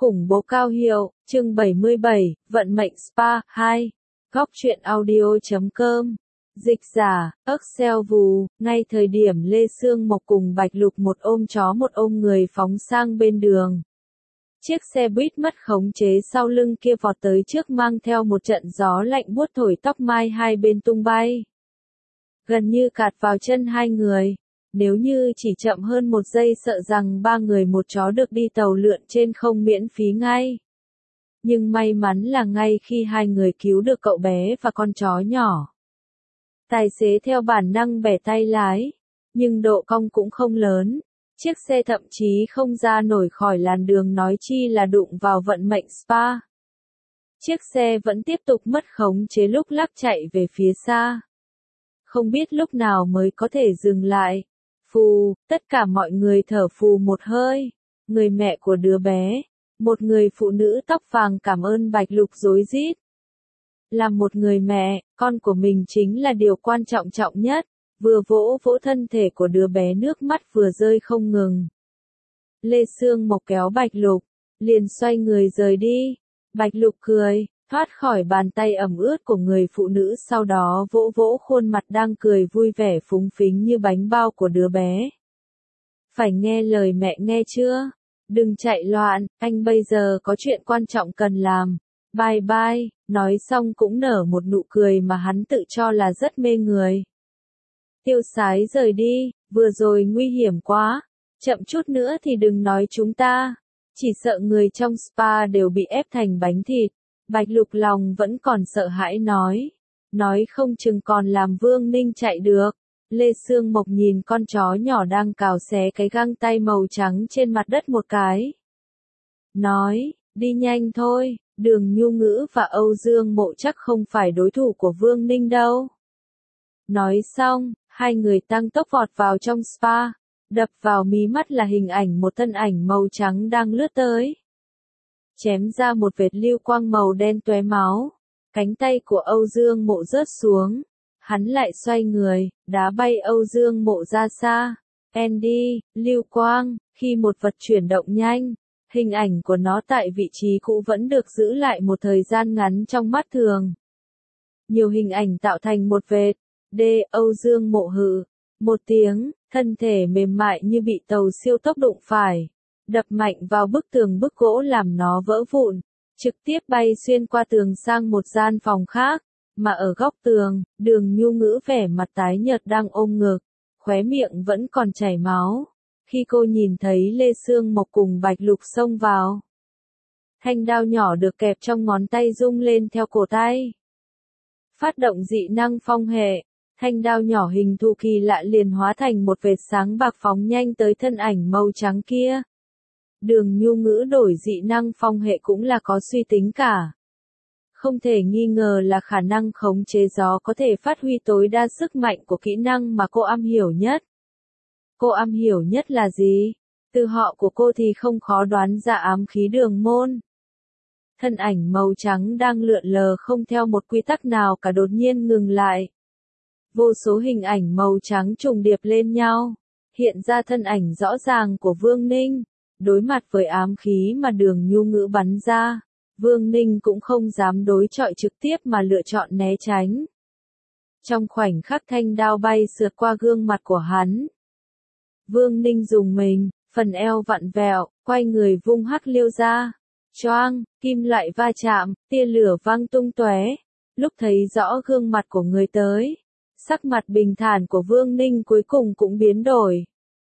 Khủng bố cao hiệu, chương 77, Vận mệnh Spa 2. Góc truyện audio.com. Dịch giả, Excel vù, ngay thời điểm Lê Sương Mộc cùng Bạch Lục một ôm chó một ôm người phóng sang bên đường. Chiếc xe buýt mất khống chế sau lưng kia vọt tới trước mang theo một trận gió lạnh buốt thổi tóc mai hai bên tung bay. Gần như cạt vào chân hai người. Nếu như chỉ chậm hơn một giây sợ rằng ba người một chó được đi tàu lượn trên không miễn phí ngay. Nhưng may mắn là ngay khi hai người cứu được cậu bé và con chó nhỏ. Tài xế theo bản năng bẻ tay lái, nhưng độ cong cũng không lớn. Chiếc xe thậm chí không ra nổi khỏi làn đường nói chi là đụng vào vận mệnh Spa. Chiếc xe vẫn tiếp tục mất khống chế lúc lắc chạy về phía xa. Không biết lúc nào mới có thể dừng lại. Phù, tất cả mọi người thở phù một hơi. Người mẹ của đứa bé, một người phụ nữ tóc vàng cảm ơn Bạch Lục rối rít. Làm một người mẹ, con của mình chính là điều quan trọng nhất. Vừa vỗ vỗ thân thể của đứa bé nước mắt vừa rơi không ngừng. Lê Sương Mộc kéo Bạch Lục, liền xoay người rời đi. Bạch Lục cười, thoát khỏi bàn tay ẩm ướt của người phụ nữ sau đó vỗ vỗ khuôn mặt đang cười vui vẻ phúng phính như bánh bao của đứa bé. Phải nghe lời mẹ nghe chưa? Đừng chạy loạn, anh bây giờ có chuyện quan trọng cần làm. Bye bye, nói xong cũng nở một nụ cười mà hắn tự cho là rất mê người. Tiêu Sái rời đi, vừa rồi nguy hiểm quá, chậm chút nữa thì đừng nói chúng ta. Chỉ sợ người trong spa đều bị ép thành bánh thịt. Bạch Lục lòng vẫn còn sợ hãi nói không chừng còn làm Vương Ninh chạy được. Lê Sương Mộc nhìn con chó nhỏ đang cào xé cái găng tay màu trắng trên mặt đất một cái. Nói, đi nhanh thôi, Đường Nhu Ngữ và Âu Dương Mộ chắc không phải đối thủ của Vương Ninh đâu. Nói xong, hai người tăng tốc vọt vào trong spa, đập vào mí mắt là hình ảnh một thân ảnh màu trắng đang lướt tới. Chém ra một vệt lưu quang màu đen tóe máu, cánh tay của Âu Dương Mộ rớt xuống, hắn lại xoay người, đá bay Âu Dương Mộ ra xa. Andy, lưu quang, khi một vật chuyển động nhanh, hình ảnh của nó tại vị trí cũ vẫn được giữ lại một thời gian ngắn trong mắt thường. Nhiều hình ảnh tạo thành một vệt, Âu Dương Mộ hừ một tiếng, thân thể mềm mại như bị tàu siêu tốc đụng phải. Đập mạnh vào bức tường bức gỗ làm nó vỡ vụn, trực tiếp bay xuyên qua tường sang một gian phòng khác, mà ở góc tường, Đường Nhu Ngữ vẻ mặt tái nhợt đang ôm ngực, khóe miệng vẫn còn chảy máu, khi cô nhìn thấy Lê Sương Mộc cùng Bạch Lục xông vào. Thanh đao nhỏ được kẹp trong ngón tay rung lên theo cổ tay. Phát động dị năng phong hệ, thanh đao nhỏ hình thù kỳ lạ liền hóa thành một vệt sáng bạc phóng nhanh tới thân ảnh màu trắng kia. Đường Nhu Ngữ đổi dị năng phong hệ cũng là có suy tính cả. Không thể nghi ngờ là khả năng khống chế gió có thể phát huy tối đa sức mạnh của kỹ năng mà cô am hiểu nhất. Cô am hiểu nhất là gì? Từ họ của cô thì không khó đoán ra ám khí đường môn. Thân ảnh màu trắng đang lượn lờ không theo một quy tắc nào cả đột nhiên ngừng lại. Vô số hình ảnh màu trắng trùng điệp lên nhau, hiện ra thân ảnh rõ ràng của Vương Ninh. Đối mặt với ám khí mà Đường Nhu Ngữ bắn ra, Vương Ninh cũng không dám đối chọi trực tiếp mà lựa chọn né tránh. Trong khoảnh khắc thanh đao bay sượt qua gương mặt của hắn, Vương Ninh dùng mình, phần eo vặn vẹo, quay người vung hắc liêu ra. Choang, kim loại va chạm, tia lửa văng tung tóe. Lúc thấy rõ gương mặt của người tới, sắc mặt bình thản của Vương Ninh cuối cùng cũng biến đổi.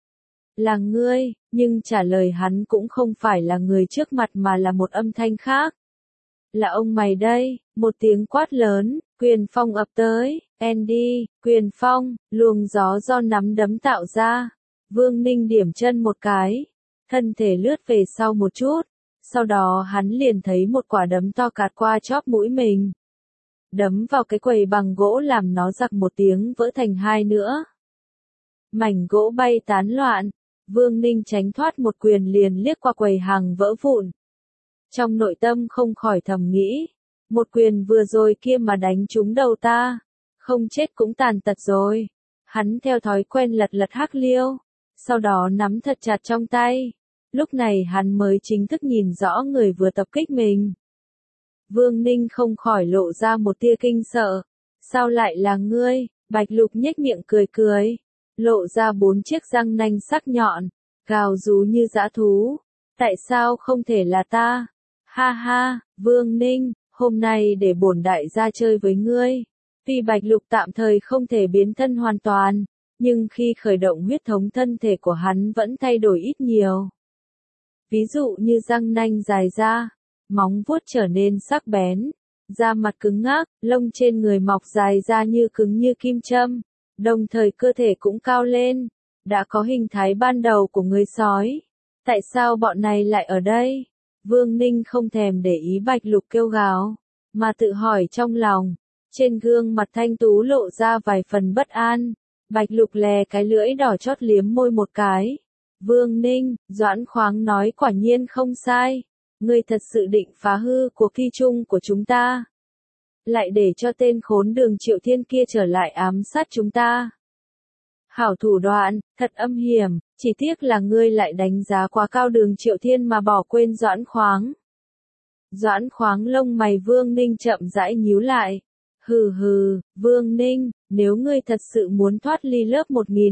Là ngươi, nhưng trả lời hắn cũng không phải là người trước mặt mà là một âm thanh khác. Là ông mày đây, một tiếng quát lớn, quyền phong ập tới, Andy, quyền phong, luồng gió do nắm đấm tạo ra. Vương Ninh điểm chân một cái, thân thể lướt về sau một chút, sau đó hắn liền thấy một quả đấm to cạt qua chóp mũi mình. Đấm vào cái quầy bằng gỗ làm nó giặc một tiếng vỡ thành hai nữa. Mảnh gỗ bay tán loạn. Vương Ninh tránh thoát một quyền liền liếc qua quầy hàng vỡ vụn. Trong nội tâm không khỏi thầm nghĩ, một quyền vừa rồi kia mà đánh trúng đầu ta, không chết cũng tàn tật rồi. Hắn theo thói quen lật hắc liêu, sau đó nắm thật chặt trong tay. lúc này hắn mới chính thức nhìn rõ người vừa tập kích mình. Vương Ninh không khỏi lộ ra một tia kinh sợ. Sao lại là ngươi? Bạch Lục nhếch miệng cười cười, lộ ra 4 chiếc răng nanh sắc nhọn, gào rú như dã thú. Tại sao không thể là ta? Ha ha, Vương Ninh, hôm nay để bổn đại gia chơi với ngươi. Tuy Bạch Lục tạm thời không thể biến thân hoàn toàn, nhưng khi khởi động huyết thống thân thể của hắn vẫn thay đổi ít nhiều. Ví dụ như răng nanh dài ra, móng vuốt trở nên sắc bén, da mặt cứng ngắc, lông trên người mọc dài ra như cứng như kim châm, đồng thời cơ thể cũng cao lên, đã có hình thái ban đầu của người sói. Tại sao bọn này lại ở đây? Vương Ninh không thèm để ý Bạch Lục kêu gào, mà tự hỏi trong lòng. Trên gương mặt thanh tú lộ ra vài phần bất an. Bạch Lục lè cái lưỡi đỏ chót liếm môi một cái. Vương Ninh, Doãn Khoáng nói quả nhiên không sai. Ngươi thật sự định phá hư cuộc thi chung của chúng ta. Lại để cho tên khốn Đường Triệu Thiên kia trở lại ám sát chúng ta. Hảo thủ đoạn, thật âm hiểm, chỉ tiếc là ngươi lại đánh giá quá cao Đường Triệu Thiên mà bỏ quên Doãn Khoáng. Doãn Khoáng lông mày Vương Ninh chậm rãi nhíu lại. Hừ hừ, Vương Ninh, nếu ngươi thật sự muốn thoát ly lớp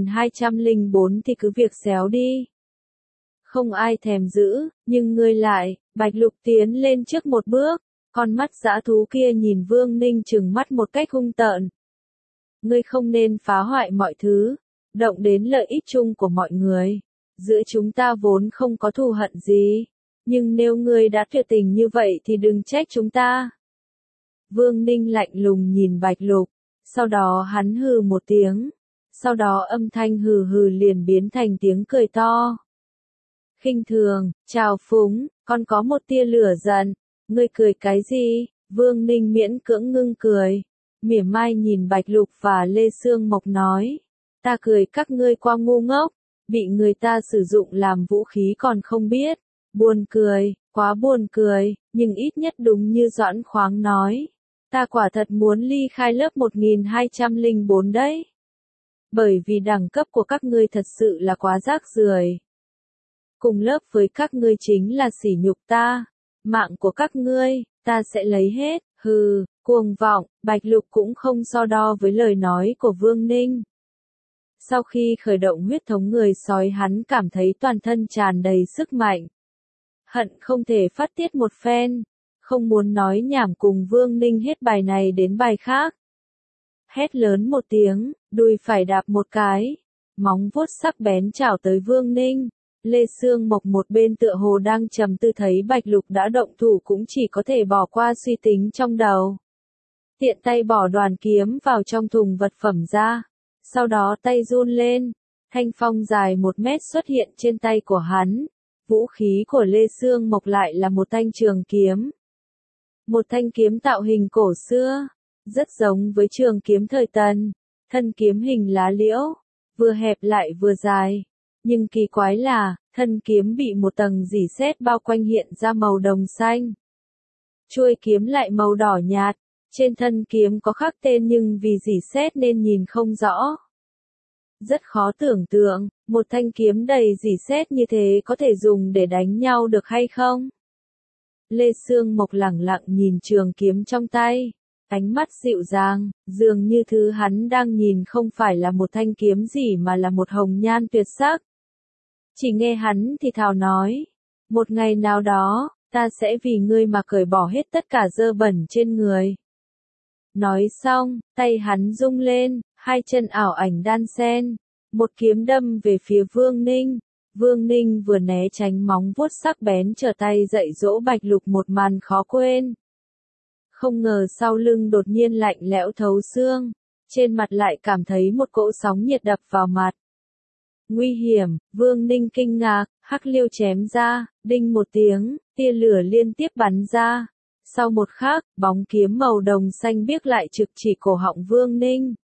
1204 thì cứ việc xéo đi. Không ai thèm giữ, nhưng ngươi lại. Bạch Lục tiến lên trước một bước, con mắt dã thú kia nhìn Vương Ninh trừng mắt một cách hung tợn. Ngươi không nên phá hoại mọi thứ, động đến lợi ích chung của mọi người. Giữa chúng ta vốn không có thù hận gì, nhưng nếu ngươi đã tuyệt tình như vậy thì đừng trách chúng ta. Vương Ninh lạnh lùng nhìn Bạch Lục, sau đó hắn hừ một tiếng, sau đó âm thanh hừ hừ liền biến thành tiếng cười to. Khinh thường, trào phúng, còn có một tia lửa giận. Ngươi cười cái gì? Vương Ninh miễn cưỡng ngưng cười, mỉa mai nhìn Bạch Lục và Lê Sương Mộc nói. Ta cười các ngươi qua ngu ngốc, bị người ta sử dụng làm vũ khí còn không biết. Buồn cười, quá buồn cười, nhưng ít nhất đúng như Doãn Khoáng nói. Ta quả thật muốn ly khai lớp 1204 đấy. Bởi vì đẳng cấp của các ngươi thật sự là quá rác rưởi. Cùng lớp với các ngươi chính là sỉ nhục ta. Mạng của các ngươi, ta sẽ lấy hết. Hừ, cuồng vọng, Bạch Lục cũng không so đo với lời nói của Vương Ninh. Sau khi khởi động huyết thống người sói hắn cảm thấy toàn thân tràn đầy sức mạnh. Hận không thể phát tiết một phen. Không muốn nói nhảm cùng Vương Ninh hết bài này đến bài khác. Hét lớn một tiếng, đùi phải đạp một cái. Móng vuốt sắc bén chảo tới Vương Ninh. Lê Sương Mộc một bên tựa hồ đang trầm tư thấy Bạch Lục đã động thủ cũng chỉ có thể bỏ qua suy tính trong đầu. Tiện tay bỏ đoàn kiếm vào trong thùng vật phẩm ra. Sau đó tay run lên. Thanh phong dài 1 mét xuất hiện trên tay của hắn. Vũ khí của Lê Sương Mộc lại là một thanh trường kiếm. Một thanh kiếm tạo hình cổ xưa. Rất giống với trường kiếm thời Tần. Thân kiếm hình lá liễu. Vừa hẹp lại vừa dài. Nhưng kỳ quái là, thân kiếm bị một tầng rỉ sét bao quanh hiện ra màu đồng xanh. Chuôi kiếm lại màu đỏ nhạt, trên thân kiếm có khắc tên nhưng vì rỉ sét nên nhìn không rõ. Rất khó tưởng tượng, một thanh kiếm đầy rỉ sét như thế có thể dùng để đánh nhau được hay không? Lê Sương Mộc lẳng lặng nhìn trường kiếm trong tay. Ánh mắt dịu dàng, dường như thứ hắn đang nhìn không phải là một thanh kiếm gì mà là một hồng nhan tuyệt sắc. Chỉ nghe hắn thì thào nói, một ngày nào đó, ta sẽ vì ngươi mà cởi bỏ hết tất cả dơ bẩn trên người. Nói xong, tay hắn rung lên, 2 chân ảo ảnh đan sen, một kiếm đâm về phía Vương Ninh. Vương Ninh vừa né tránh móng vuốt sắc bén trở tay dạy dỗ Bạch Lục một màn khó quên. Không ngờ sau lưng đột nhiên lạnh lẽo thấu xương, trên mặt lại cảm thấy một cỗ sóng nhiệt đập vào mặt. Nguy hiểm, Vương Ninh kinh ngạc, hắc liêu chém ra, đinh một tiếng, tia lửa liên tiếp bắn ra. Sau một khắc, bóng kiếm màu đồng xanh biếc lại trực chỉ cổ họng Vương Ninh.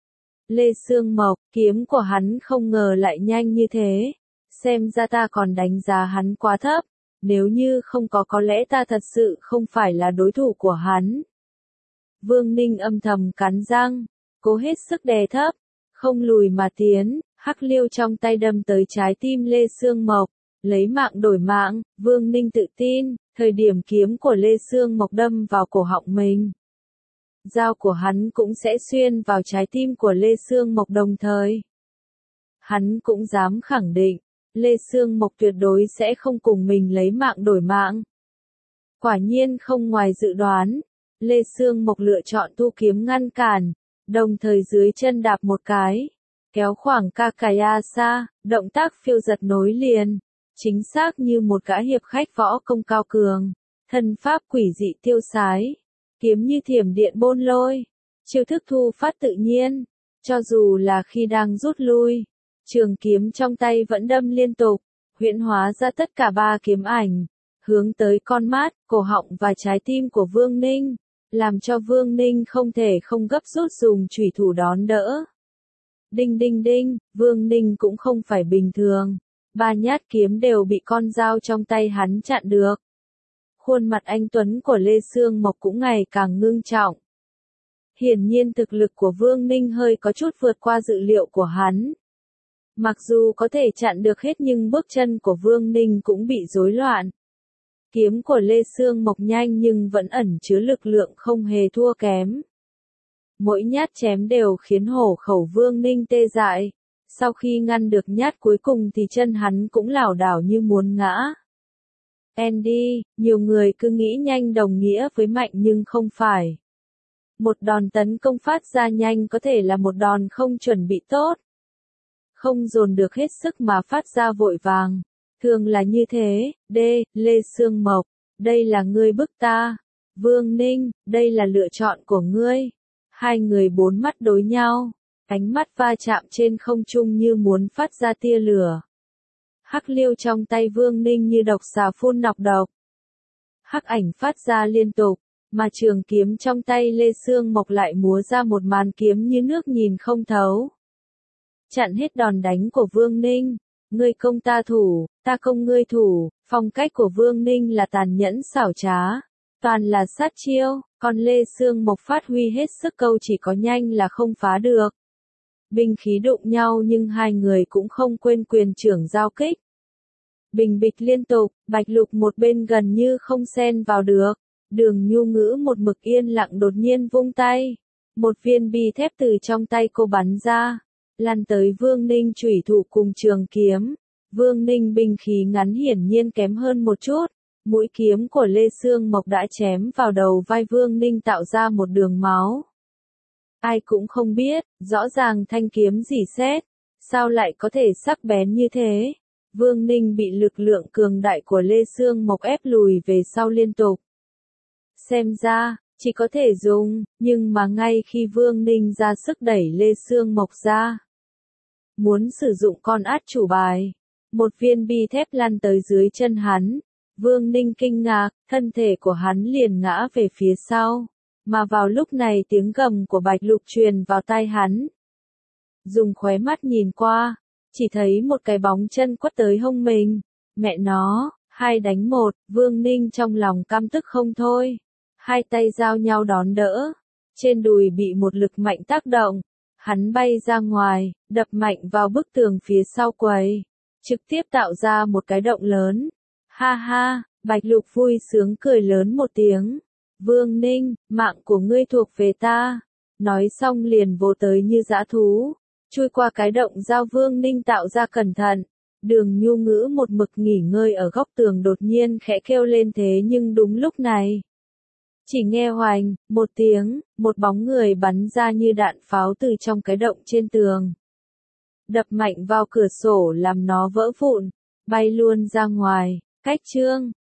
Lê Sương Mộc, kiếm của hắn không ngờ lại nhanh như thế. Xem ra ta còn đánh giá hắn quá thấp. Nếu như không có lẽ ta thật sự không phải là đối thủ của hắn. Vương Ninh âm thầm cắn răng, cố hết sức đè thấp, không lùi mà tiến, hắc liêu trong tay đâm tới trái tim Lê Sương Mộc. Lấy mạng đổi mạng, Vương Ninh tự tin, thời điểm kiếm của Lê Sương Mộc đâm vào cổ họng mình. Dao của hắn cũng sẽ xuyên vào trái tim của Lê Sương Mộc đồng thời. Hắn cũng dám khẳng định, Lê Sương Mộc tuyệt đối sẽ không cùng mình lấy mạng đổi mạng. Quả nhiên không ngoài dự đoán, Lê Sương Mộc lựa chọn thu kiếm ngăn cản, đồng thời dưới chân đạp một cái, kéo khoảng Kakayasa, động tác phiêu giật nối liền, chính xác như một gã hiệp khách võ công cao cường, thân pháp quỷ dị tiêu sái, kiếm như thiểm điện bôn lôi, chiêu thức thu phát tự nhiên, cho dù là khi đang rút lui, trường kiếm trong tay vẫn đâm liên tục, huyễn hóa ra tất cả ba kiếm ảnh, hướng tới con mắt, cổ họng và trái tim của Vương Ninh, làm cho Vương Ninh không thể không gấp rút dùng chủy thủ đón đỡ. Đinh đinh đinh, Vương Ninh cũng không phải bình thường, ba nhát kiếm đều bị con dao trong tay hắn chặn được. Khuôn mặt anh tuấn của Lê Sương Mộc cũng ngày càng ngưng trọng. Hiển nhiên thực lực của Vương Ninh hơi có chút vượt qua dự liệu của hắn. Mặc dù có thể chặn được hết nhưng bước chân của Vương Ninh cũng bị rối loạn. Kiếm của Lê Sương Mộc nhanh nhưng vẫn ẩn chứa lực lượng không hề thua kém. Mỗi nhát chém đều khiến hổ khẩu Vương Ninh tê dại. Sau khi ngăn được nhát cuối cùng thì chân hắn cũng lảo đảo như muốn ngã. Andy, nhiều người cứ nghĩ nhanh đồng nghĩa với mạnh nhưng không phải. Một đòn tấn công phát ra nhanh có thể là một đòn không chuẩn bị tốt. Không dồn được hết sức mà phát ra vội vàng. Thường là như thế, Lê Sương Mộc, đây là ngươi bức ta. Vương Ninh, đây là lựa chọn của ngươi. Hai người bốn mắt đối nhau, ánh mắt va chạm trên không trung như muốn phát ra tia lửa. Hắc liêu trong tay Vương Ninh như độc xà phun nọc độc. Hắc ảnh phát ra liên tục, mà trường kiếm trong tay Lê Sương Mộc lại múa ra một màn kiếm như nước nhìn không thấu. Chặn hết đòn đánh của Vương Ninh, ngươi công ta thủ, ta công ngươi thủ, phong cách của Vương Ninh là tàn nhẫn xảo trá, toàn là sát chiêu, còn Lê Sương Mộc phát huy hết sức câu chỉ có nhanh là không phá được. Binh khí đụng nhau nhưng hai người cũng không quên quyền trưởng giao kích. Bình bịch liên tục, Bạch Lục một bên gần như không xen vào được. Đường Nhu Ngữ một mực yên lặng đột nhiên vung tay. Một viên bi thép từ trong tay cô bắn ra, lăn tới Vương Ninh chủy thủ cùng trường kiếm. Vương Ninh binh khí ngắn hiển nhiên kém hơn một chút. Mũi kiếm của Lê Sương Mộc đã chém vào đầu vai Vương Ninh tạo ra một đường máu. Ai cũng không biết, rõ ràng thanh kiếm rỉ sét, sao lại có thể sắc bén như thế. Vương Ninh bị lực lượng cường đại của Lê Sương Mộc ép lùi về sau liên tục. Xem ra, chỉ có thể dùng, nhưng mà ngay khi Vương Ninh ra sức đẩy Lê Sương Mộc ra, muốn sử dụng con át chủ bài, một viên bi thép lăn tới dưới chân hắn. Vương Ninh kinh ngạc, thân thể của hắn liền ngã về phía sau. Mà vào lúc này tiếng gầm của Bạch Lục truyền vào tai hắn. Dùng khóe mắt nhìn qua, chỉ thấy một cái bóng chân quất tới hông mình. Mẹ nó, 2 đánh 1, Vương Ninh trong lòng căm tức không thôi. Hai tay giao nhau đón đỡ. Trên đùi bị một lực mạnh tác động. Hắn bay ra ngoài, đập mạnh vào bức tường phía sau quầy. Trực tiếp tạo ra một cái động lớn. Ha ha, Bạch Lục vui sướng cười lớn một tiếng. Vương Ninh, mạng của ngươi thuộc về ta. Nói xong liền vồ tới như dã thú. Chui qua cái động dao Vương Ninh tạo ra cẩn thận. Đường Nhu Ngữ một mực nghỉ ngơi ở góc tường đột nhiên khẽ kêu lên thế nhưng đúng lúc này. Chỉ nghe hoành, một tiếng, một bóng người bắn ra như đạn pháo từ trong cái động trên tường. Đập mạnh vào cửa sổ làm nó vỡ vụn, bay luôn ra ngoài. Cách chương